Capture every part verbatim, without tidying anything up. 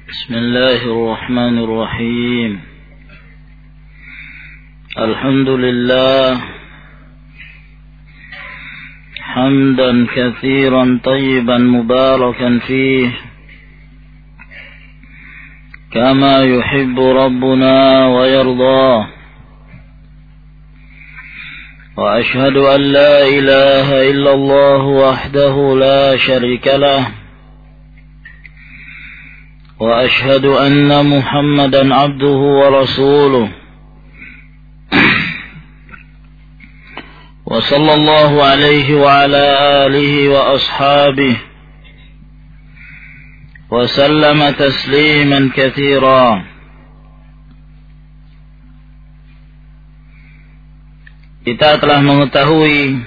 بسم الله الرحمن الرحيم الحمد لله حمدا كثيرا طيبا مباركا فيه كما يحب ربنا ويرضاه وأشهد أن لا إله إلا الله وحده لا شريك له وأشهد أن محمدا عبده ورسوله وصلى الله عليه وعلى آله وأصحابه وسلم تسليما كثيرا. Kita telah mengetahui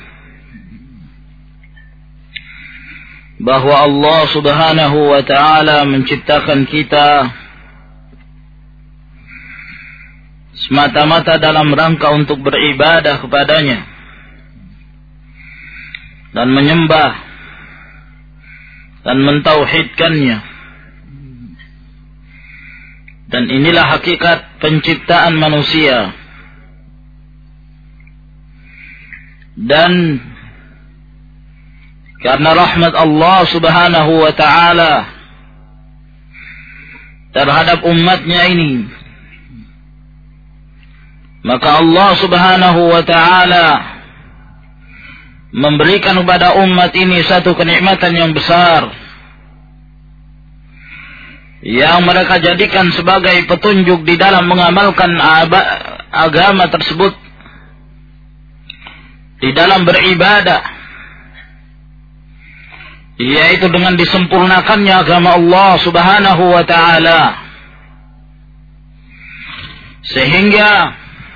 bahwa Allah Subhanahu wa ta'ala menciptakan kita semata-mata dalam rangka untuk beribadah kepadanya dan menyembah dan mentauhidkannya. Dan inilah hakikat penciptaan manusia. Dan karena rahmat Allah Subhanahu wa ta'ala terhadap umatnya ini, maka Allah Subhanahu wa ta'ala memberikan kepada umat ini satu kenikmatan yang besar yang mereka jadikan sebagai petunjuk di dalam mengamalkan agama tersebut, di dalam beribadah, yaitu dengan disempurnakannya agama Allah Subhanahu wa ta'ala, sehingga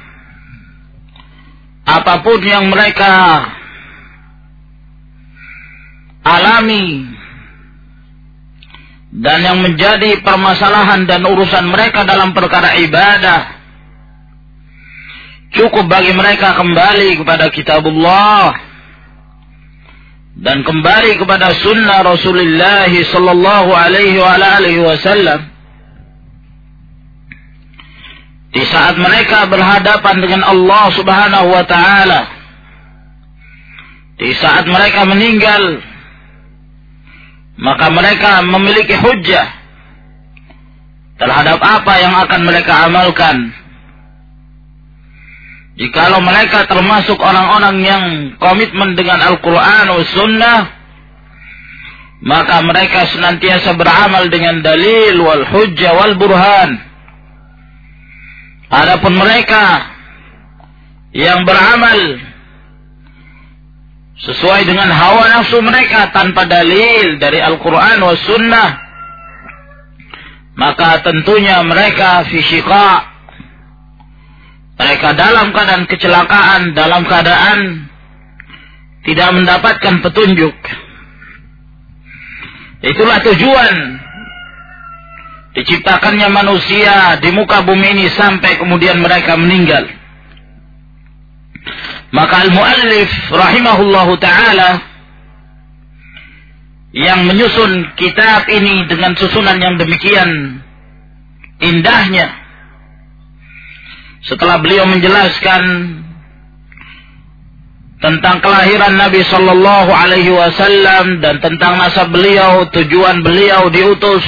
apapun yang mereka alami dan yang menjadi permasalahan dan urusan mereka dalam perkara ibadah, cukup bagi mereka kembali kepada kitabullah dan kembali kepada sunnah Rasulullah sallallahu alaihi wa alihi wasallam. Di saat mereka berhadapan dengan Allah Subhanahu wa ta'ala, di saat mereka meninggal, maka mereka memiliki hujjah terhadap apa yang akan mereka amalkan. Jikalau mereka termasuk orang-orang yang komitmen dengan Al-Quran dan Sunnah, maka mereka senantiasa beramal dengan dalil wal hujjah wal burhan. Adapun mereka yang beramal sesuai dengan hawa nafsu mereka tanpa dalil dari Al-Quran dan Sunnah, maka tentunya mereka fi syiqa', mereka dalam keadaan kecelakaan, dalam keadaan tidak mendapatkan petunjuk. Itulah tujuan diciptakannya manusia di muka bumi ini sampai kemudian mereka meninggal. Maka al-muallif rahimahullahu ta'ala yang menyusun kitab ini dengan susunan yang demikian indahnya, setelah beliau menjelaskan tentang kelahiran Nabi sallallahu alaihi wasallam dan tentang nasab beliau, tujuan beliau diutus,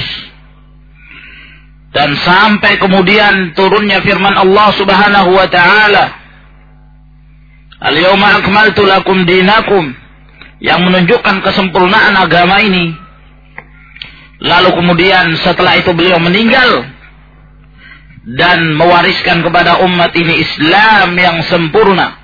dan sampai kemudian turunnya firman Allah Subhanahu wa ta'ala, al-yawma akmaltu lakum dinakum, yang menunjukkan kesempurnaan agama ini. Lalu kemudian setelah itu beliau meninggal dan mewariskan kepada umat ini Islam yang sempurna,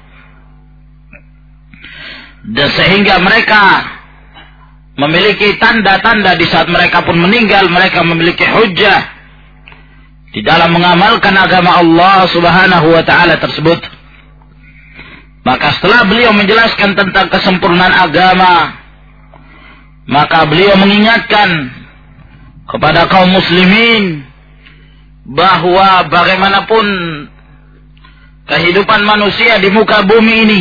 dan sehingga mereka memiliki tanda-tanda di saat mereka pun meninggal, mereka memiliki hujjah di dalam mengamalkan agama Allah Subhanahu wa ta'ala tersebut. Maka setelah beliau menjelaskan tentang kesempurnaan agama, maka beliau mengingatkan kepada kaum muslimin bahwa bagaimanapun kehidupan manusia di muka bumi ini,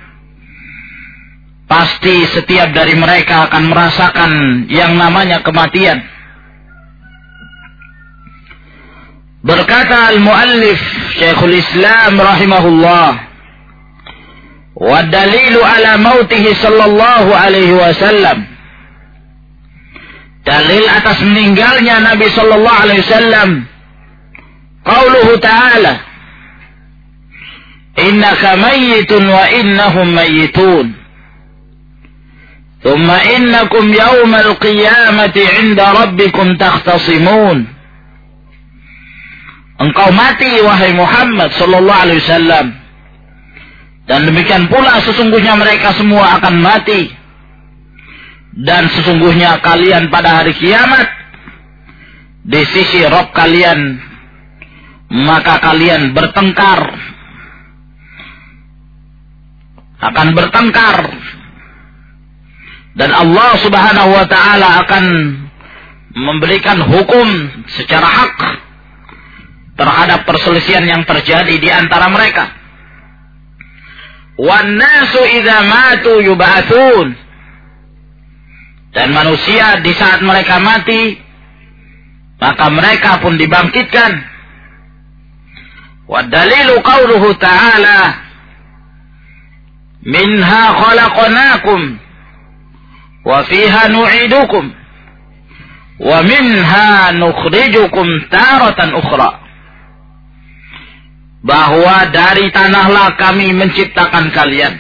pasti setiap dari mereka akan merasakan yang namanya kematian. Berkata al-muallif Syekhul Islam rahimahullah, wa dalilu ala mautihi sallallahu alaihi wasallam, dalil atas meninggalnya Nabi sallallahu alaihi wasallam, qauluhu ta'ala, innaka mayyitun wa innahum mayyitun, thumma innakum yawmal qiyamati 'inda rabbikum takhtasimun. Engkau mati wahai Muhammad sallallahu alaihi wasallam, dan demikian pula sesungguhnya mereka semua akan mati, dan sesungguhnya kalian pada hari kiamat di sisi Rabb kalian, maka kalian bertengkar, akan bertengkar, dan Allah Subhanahu wa taala akan memberikan hukum secara hak terhadap perselisihan yang terjadi di antara mereka. Wan nasu idza matu yub'atsun, dan manusia di saat mereka mati maka mereka pun dibangkitkan. Wa dalilu qauluhu ta'ala, minha khalaqnakum wa fiha nu'idukum wa minha nukhrijukum taratan ukhra. Bahwa dari tanahlah kami menciptakan kalian.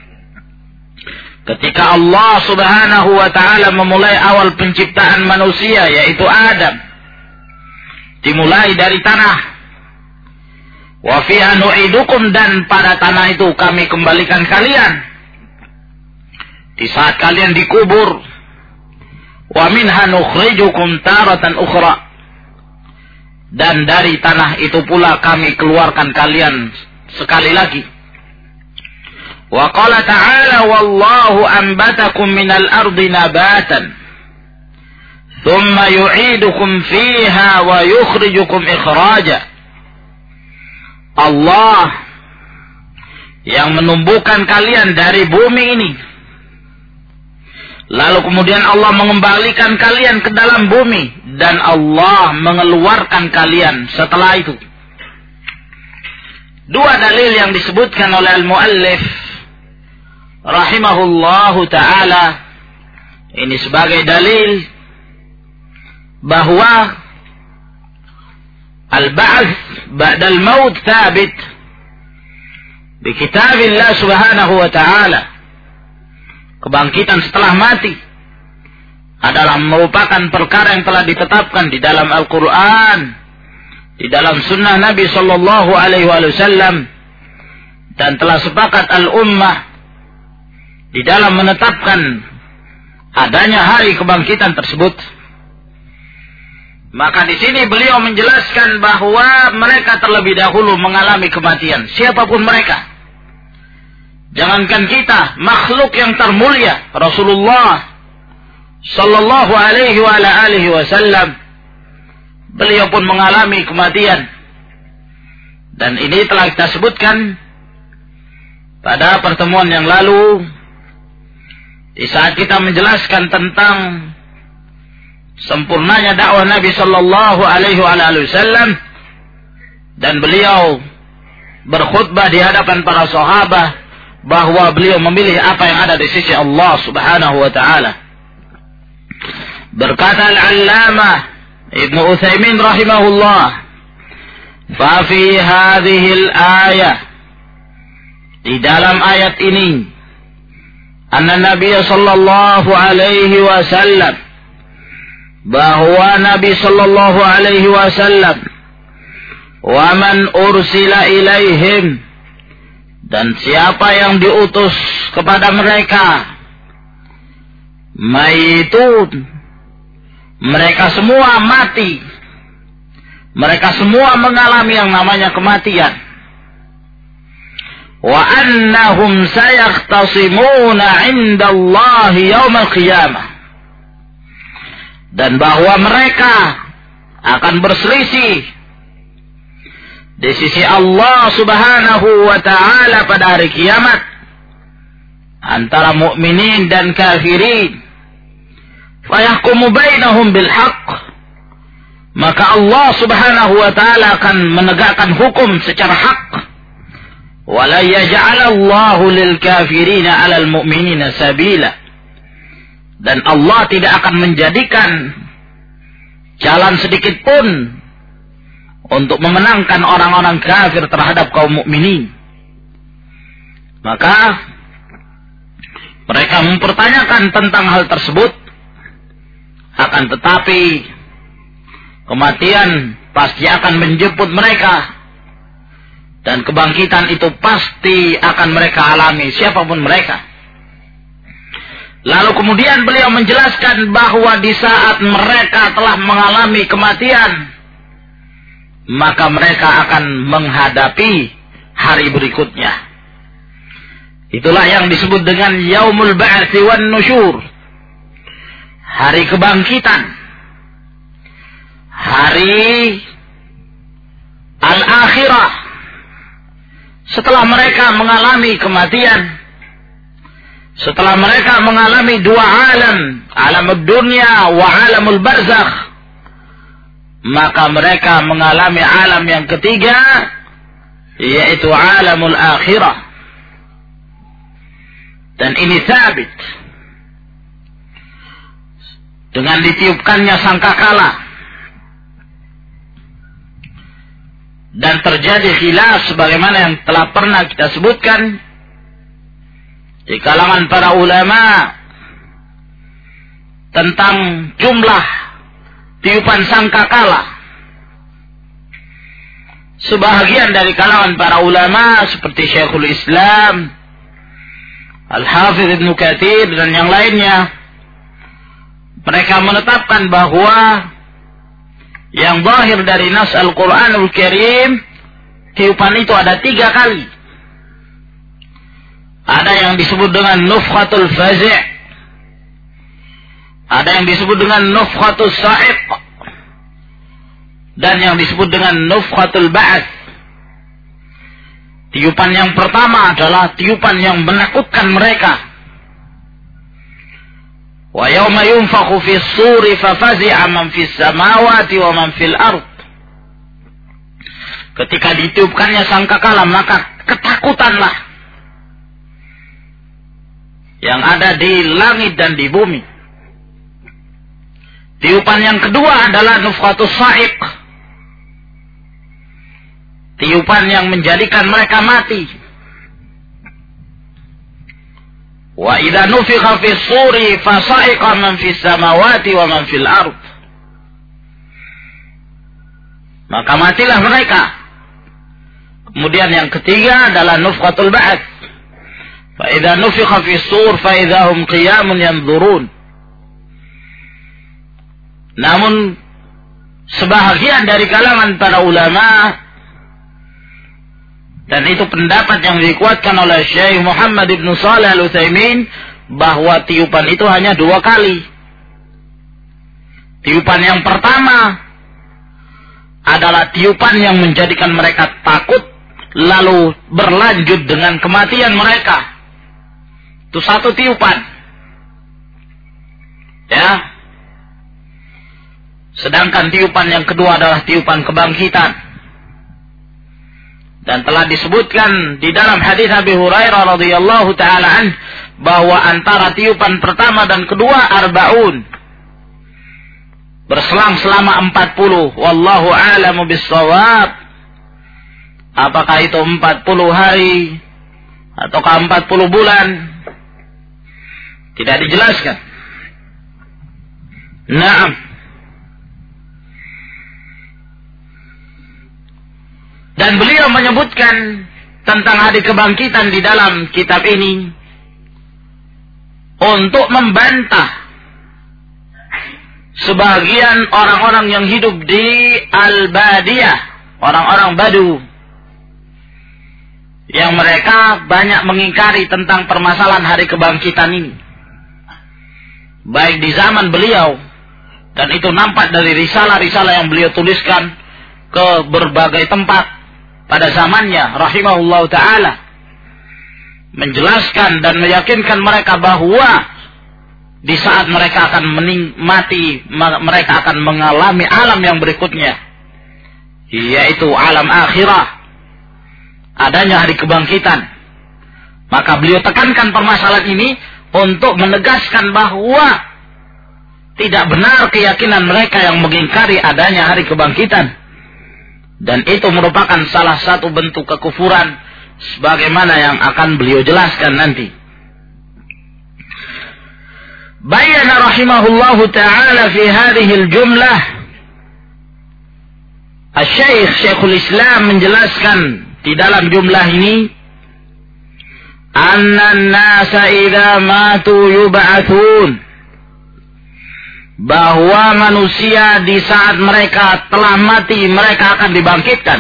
Ketika Allah Subhanahu wa ta'ala memulai awal penciptaan manusia, yaitu Adam, dimulai dari tanah. Wa fiha nu'idukum, dan pada tanah itu kami kembalikan kalian di saat kalian dikubur. Wa minha nukhrijukum taratan ukhra, dan dari tanah itu pula kami keluarkan kalian sekali lagi. Wa qala ta'ala, wallahu anbatakum minal ardi nabatan thumma yu'idukum fiha wa yukhrijukum ikhraja. Allah yang menumbuhkan kalian dari bumi ini, lalu kemudian Allah mengembalikan kalian ke dalam bumi, dan Allah mengeluarkan kalian setelah itu. Dua dalil yang disebutkan oleh al-muallif rahimahullahu ta'ala ini sebagai dalil bahwa al-ba'ats ba'dal maut thabit bi kitabillah subhanahu wa ta'ala. Kebangkitan setelah mati adalah merupakan perkara yang telah ditetapkan di dalam Al-Quran, di dalam sunnah Nabi Sallallahu Alaihi Wasallam, dan telah sepakat al-ummah di dalam menetapkan adanya hari kebangkitan tersebut. Maka di sini beliau menjelaskan bahwa mereka terlebih dahulu mengalami kematian, siapapun mereka. Jangankan kita, makhluk yang termulia Rasulullah Sallallahu Alaihi wa ala alihi Wasallam, beliau pun mengalami kematian. Dan ini telah kita sebutkan pada pertemuan yang lalu, di saat kita menjelaskan tentang sempurnanya dakwah Nabi Sallallahu Alaihi wa ala alihi Wasallam, dan beliau berkhutbah di hadapan para sahabat bahwa beliau memilih apa yang ada di sisi Allah Subhanahu wa ta'ala. Berkata al-allamah Ibnu Utsaimin rahimahullah, fa fi hadhihi al-ayah, di dalam ayat ini, anna Nabi sallallahu alaihi wasallam, bahwa Nabi sallallahu alaihi wasallam, wa man ursila ilaihim, dan siapa yang diutus kepada mereka, mayitun, mereka semua mati, mereka semua mengalami yang namanya kematian. Wa annahum sayakhtasimuna 'inda Allah yaumil qiyamah, dan bahwa mereka akan berselisih di sisi Allah Subhanahu wa ta'ala pada hari kiamat antara mukminin dan kafirin. Fayahkumu bainahum bil haqq, maka Allah Subhanahu wa taala akan menegakkan hukum secara hak. Wala yaj'alallahu lil kafirina 'alal mu'minina sabila. Dan Allah tidak akan menjadikan jalan sedikit pun untuk memenangkan orang-orang kafir terhadap kaum mukminin. Maka mereka mempertanyakan tentang hal tersebut. Akan tetapi kematian pasti akan menjemput mereka. Dan kebangkitan itu pasti akan mereka alami, siapapun mereka. Lalu kemudian beliau menjelaskan bahwa di saat mereka telah mengalami kematian, maka mereka akan menghadapi hari berikutnya. Itulah yang disebut dengan Yaumul Ba'tsi wan Nusyur. Hari kebangkitan. Hari Al-Akhirah. Setelah mereka mengalami kematian, setelah mereka mengalami dua alam, alamul dunya wa alamul barzakh, maka mereka mengalami alam yang ketiga, yaitu alamul akhirah. Dan ini sabit dengan ditiupkannya sangkakala. Dan terjadi khilaf sebagaimana yang telah pernah kita sebutkan di kalangan para ulama tentang jumlah tiupan sangkakala. Sebahagian dari kalangan para ulama seperti Syekhul Islam, Al-Hafidh Ibnu Katsir dan yang lainnya, mereka menetapkan bahwa yang zahir dari nas Al-Quranul Karim, tiupan itu ada tiga kali. Ada yang disebut dengan nufkhatul fazi', ada yang disebut dengan nufkhatul sa'iq, dan yang disebut dengan nufkhatul ba'ats. Tiupan yang pertama adalah tiupan yang menakutkan mereka. Wa yawma yunfakhu fis suri fafazi'a man fis samawati wa man fil ard. Ketika ditiupkannya sangkakala, maka ketakutanlah yang ada di langit dan di bumi. Tiupan yang kedua adalah nufkhatus sa'iq. Tiupan yang menjadikan mereka mati. Wa idza nufikha fis suri fasa'iqa man fis samawati wa man fil ard. Maka matilah mereka. Kemudian yang ketiga adalah nufkhatul ba'ats. Fa idza nufikha fis sur fa idza hum qiyamun yanzurun. Namun sebahagian dari kalangan para ulama, dan itu pendapat yang dikuatkan oleh Syekh Muhammad Ibn Shalih Al-Utsaimin, bahwa tiupan itu hanya dua kali. Tiupan yang pertama adalah tiupan yang menjadikan mereka takut, lalu berlanjut dengan kematian mereka. Itu satu tiupan. Ya. Sedangkan tiupan yang kedua adalah tiupan kebangkitan. Dan telah disebutkan di dalam hadis Abi Hurairah radhiyallahu taala an bahwa antara tiupan pertama dan kedua arbaun, berselang selama empat puluh. Wallahu a'lamu bis-shawab. Apakah itu empat puluh hari ataukah empat puluh bulan? Tidak dijelaskan. Naam. Dan beliau menyebutkan tentang hari kebangkitan di dalam kitab ini untuk membantah sebagian orang-orang yang hidup di Al-Badiyah, orang-orang Badu, yang mereka banyak mengingkari tentang permasalahan hari kebangkitan ini. Baik di zaman beliau, dan itu nampak dari risalah-risalah yang beliau tuliskan ke berbagai tempat pada zamannya, rahimahullah ta'ala, menjelaskan dan meyakinkan mereka bahwa di saat mereka akan mening- mati, mereka akan mengalami alam yang berikutnya, yaitu alam akhirah, adanya hari kebangkitan. Maka beliau tekankan permasalahan ini untuk menegaskan bahwa tidak benar keyakinan mereka yang mengingkari adanya hari kebangkitan. Dan itu merupakan salah satu bentuk kekufuran, sebagaimana yang akan beliau jelaskan nanti. Bayana rahimahullahu ta'ala fi hadhil jumlah, Asy-Syaikh Syekhul Islam menjelaskan di dalam jumlah ini, anna an-nasa idza matu yub'atsun, bahwa manusia di saat mereka telah mati mereka akan dibangkitkan.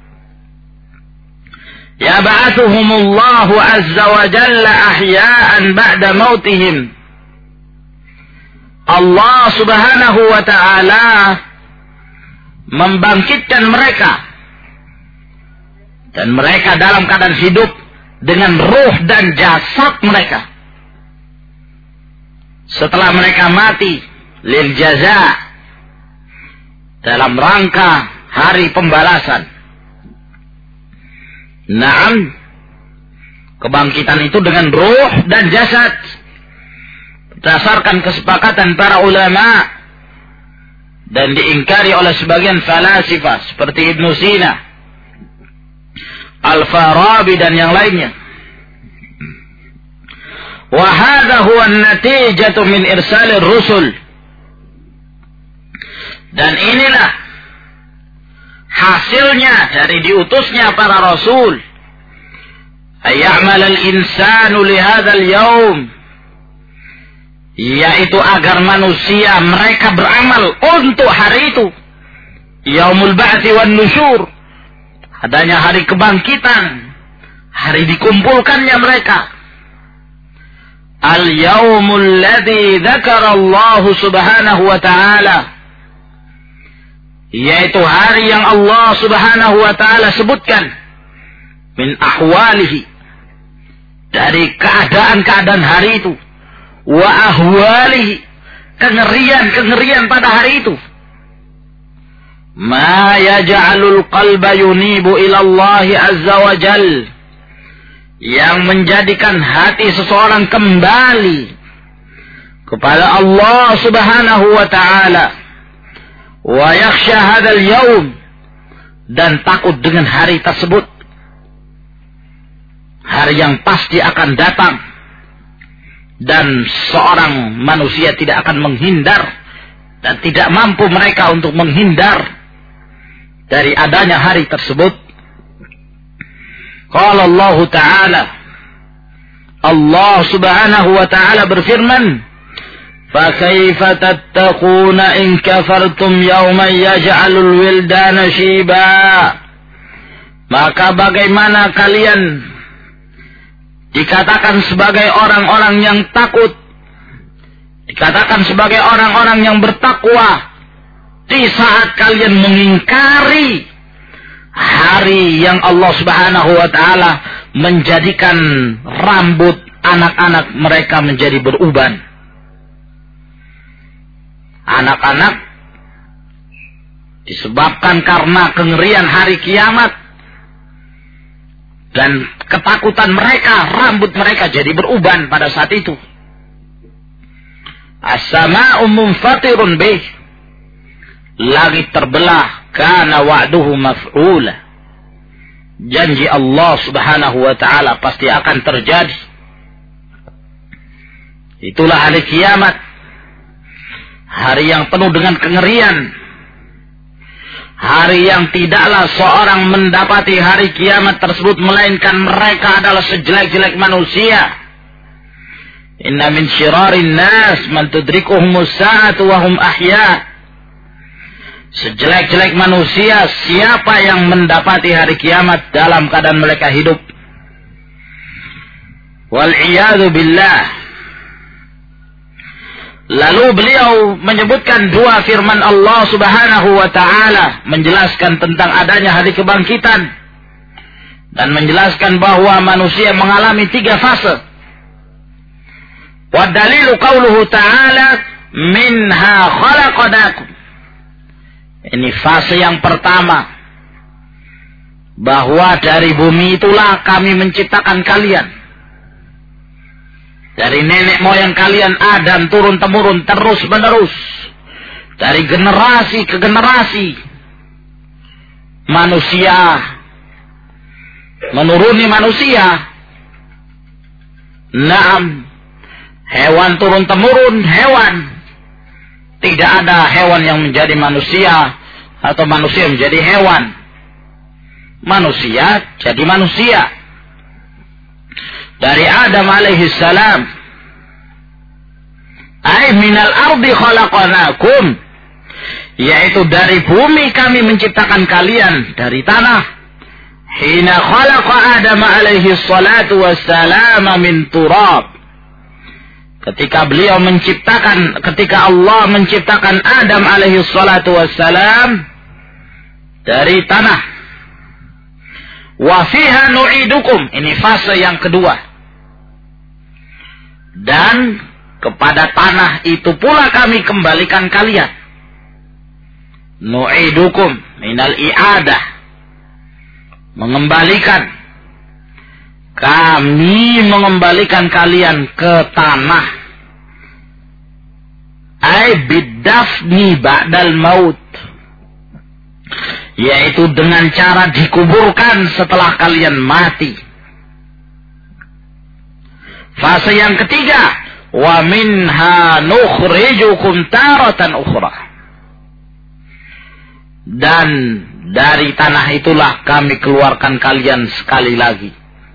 Yab'atsuhumullahu azza wa jalla ahya'an ba'da mautihim. Allah subhanahu wa ta'ala membangkitkan mereka, dan mereka dalam keadaan hidup dengan ruh dan jasad mereka setelah mereka mati, lil jaza, dalam rangka hari pembalasan. Naam, kebangkitan itu dengan ruh dan jasad, berdasarkan kesepakatan para ulama dan diingkari oleh sebagian falasifah seperti Ibnu Sina, Al-Farabi dan yang lainnya. Wa hadha huwa an-natijatu min irsalir rusul. Dan inilah hasilnya dari diutusnya para rasul. Ayyamal al-insanu li hadzal yaum, yaitu agar manusia mereka beramal untuk hari itu, yaumul ba'tsi wan nusyur, adanya hari kebangkitan, hari dikumpulkannya mereka. Al yaumul ladzi dzakara Allah subhanahu wa ta'ala, yaitu hari yang Allah subhanahu wa ta'ala sebutkan, min ahwalihi, dari keadaan-keadaan hari itu, wa ahwalihi, kengerian-kengerian pada hari itu. Ma yaj'alul qalba yunibu ila Allah azza wa jal, yang menjadikan hati seseorang kembali kepada Allah subhanahu wa ta'ala, wa yakhsha hadzal yaum, dan takut dengan hari tersebut, hari yang pasti akan datang, dan seorang manusia tidak akan menghindar dan tidak mampu mereka untuk menghindar dari adanya hari tersebut. Qala Allah Ta'ala, Allah subhanahu wa ta'ala berfirman, فَكَيْفَ تَتَّقُونَ إِنْ كَفَرْتُمْ يَوْمًا يَجْعَلُ الْوِلْدَانَ شِيبًا. Maka bagaimana kalian dikatakan sebagai orang-orang yang takut, dikatakan sebagai orang-orang yang bertakwa, di saat kalian mengingkari hari yang Allah subhanahu wa ta'ala menjadikan rambut anak-anak mereka menjadi beruban. Anak-anak disebabkan karena kengerian hari kiamat dan ketakutan mereka, rambut mereka jadi beruban pada saat itu. As-sama'u munfatirun bih, langit terbelah, kana wa'duhu maf'ula, janji Allah subhanahu wa ta'ala pasti akan terjadi. Itulah hari kiamat, hari yang penuh dengan kengerian, hari yang tidaklah seorang mendapati hari kiamat tersebut melainkan mereka adalah sejelek-jelek manusia. Inna min syirarin nas man tudrikuhumus sa'atu wa hum ahya. Sejelek-jelek manusia siapa yang mendapati hari kiamat dalam keadaan mereka hidup. Wal iyadu billah. Lalu beliau menyebutkan dua firman Allah subhanahu wa ta'ala menjelaskan tentang adanya hari kebangkitan dan menjelaskan bahwa manusia mengalami tiga fase. Wa dalilu qauluhu ta'ala minha khalaqnakum. Ini fase yang pertama, bahwa dari bumi itulah kami menciptakan kalian. Dari nenek moyang kalian Adam turun temurun terus menerus, dari generasi ke generasi manusia menuruni manusia. Naam, hewan turun temurun hewan. Tidak ada hewan yang menjadi manusia atau manusia menjadi hewan. Manusia jadi manusia. Dari Adam alaihi salam, ay minal ardi khalaqnakum, yaitu dari bumi kami menciptakan kalian, dari tanah. Hina khalaqa Adam alaihi salatu wassalam min turab, ketika beliau menciptakan, ketika Allah menciptakan Adam alaihi salatu wassalam dari tanah. Wa fiha nu'idukum, ini fase yang kedua. Dan kepada tanah itu pula kami kembalikan kalian. Nu'idukum minal i'adah, mengembalikan. Kami mengembalikan kalian ke tanah. Ai bidafni ba'dal maut, yaitu dengan cara dikuburkan setelah kalian mati. Fase yang ketiga, wa minha nukhrijukum taratan ukhra, dan dari tanah itulah kami keluarkan kalian sekali lagi.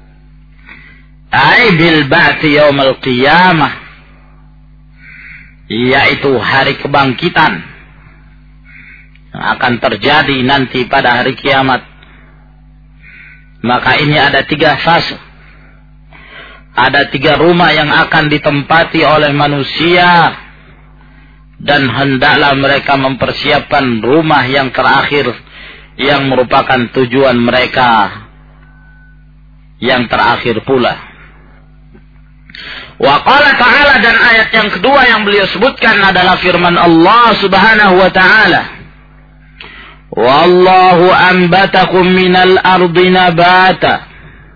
Ai bil ba'ti yaumil qiyamah, yaitu hari kebangkitan akan terjadi nanti pada hari kiamat. Maka ini ada tiga fase. Ada tiga rumah yang akan ditempati oleh manusia, dan hendaklah mereka mempersiapkan rumah yang terakhir, yang merupakan tujuan mereka yang terakhir pula. Wa qala ta'ala, dan ayat yang kedua yang beliau sebutkan adalah firman Allah subhanahu wa ta'ala, wallahu ambatakum minal ardi nabata.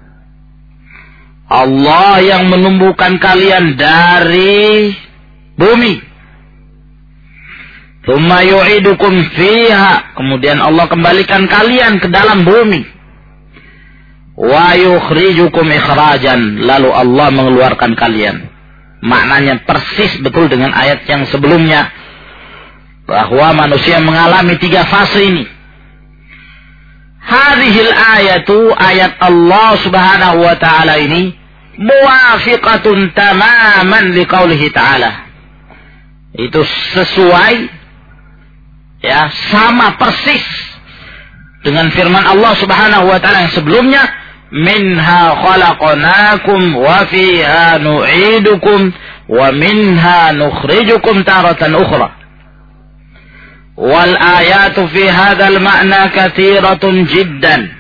Allah yang menumbuhkan kalian dari bumi. Tsumma yu'idukum fiha, kemudian Allah kembalikan kalian ke dalam bumi. Wa yukhrijukum ikhrajan, lalu Allah mengeluarkan kalian. Maknanya persis betul dengan ayat yang sebelumnya, bahwa manusia mengalami tiga fase ini. Hadhil ayatu, ayat Allah subhanahu wa ta'ala ini, muwafiqatun tamaman liqaulihi ta'ala. Itu sesuai, ya, sama persis dengan firman Allah subhanahu wa ta'ala yang sebelumnya, minha khalaqnakum wa fiha nu'idukum wa minha nukhrijukum taratan ukhra. Wal ayatu fi hadzal ma'na katsiratun jiddan.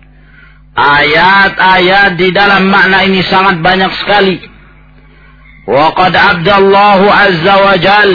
Ayat-ayat di dalam makna ini sangat banyak sekali. Wa qad abdallahu azza wa jal,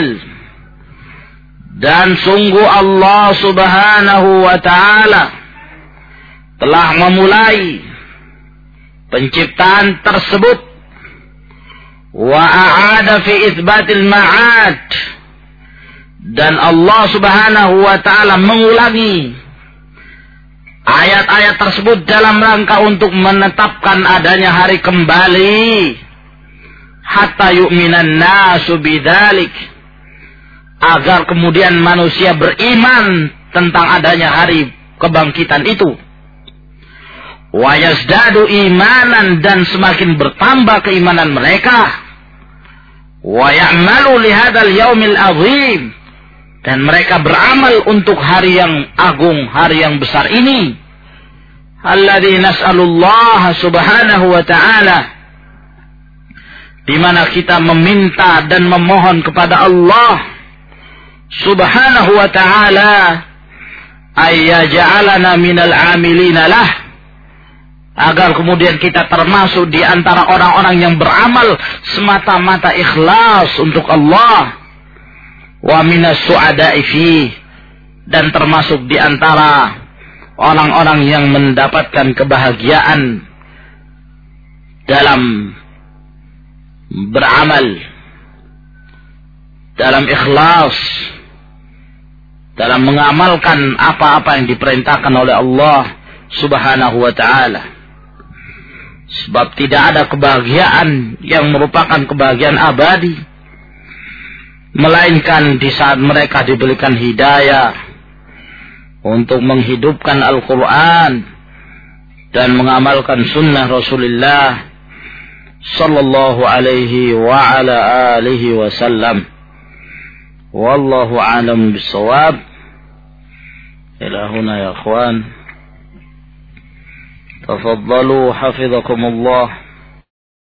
dan sungguh Allah subhanahu wa ta'ala telah memulai penciptaan tersebut. Wa a'ada fi itsbatil ma'ad, dan Allah subhanahu wa ta'ala mengulangi ayat-ayat tersebut dalam rangka untuk menetapkan adanya hari kembali. Hatta yu'minan nasu bidzalik, agar kemudian manusia beriman tentang adanya hari kebangkitan itu. Wa yazdadu imanan, dan semakin bertambah keimanan mereka. Wa ya'malu lihadzal yaumil azim, dan mereka beramal untuk hari yang agung, hari yang besar ini. Alladzi nas'alullah subhanahu wa ta'ala, di mana kita meminta dan memohon kepada Allah subhanahu wa ta'ala ayyaj'alana minal amilina lah, agar kemudian kita termasuk di antara orang-orang yang beramal semata-mata ikhlas untuk Allah, wa minas su'ada'i fi, dan termasuk di antara orang-orang yang mendapatkan kebahagiaan dalam beramal, dalam ikhlas, dalam mengamalkan apa-apa yang diperintahkan oleh Allah Subhanahu wa ta'ala. Sebab tidak ada kebahagiaan yang merupakan kebahagiaan abadi melainkan di saat mereka diberikan hidayah untuk menghidupkan Al-Quran dan mengamalkan sunnah Rasulullah sallallahu alaihi wa ala alihi wasallam. Wallahu a'lam bissawab. Ila huna ya akhwan, tafaddalu hafizakumullah.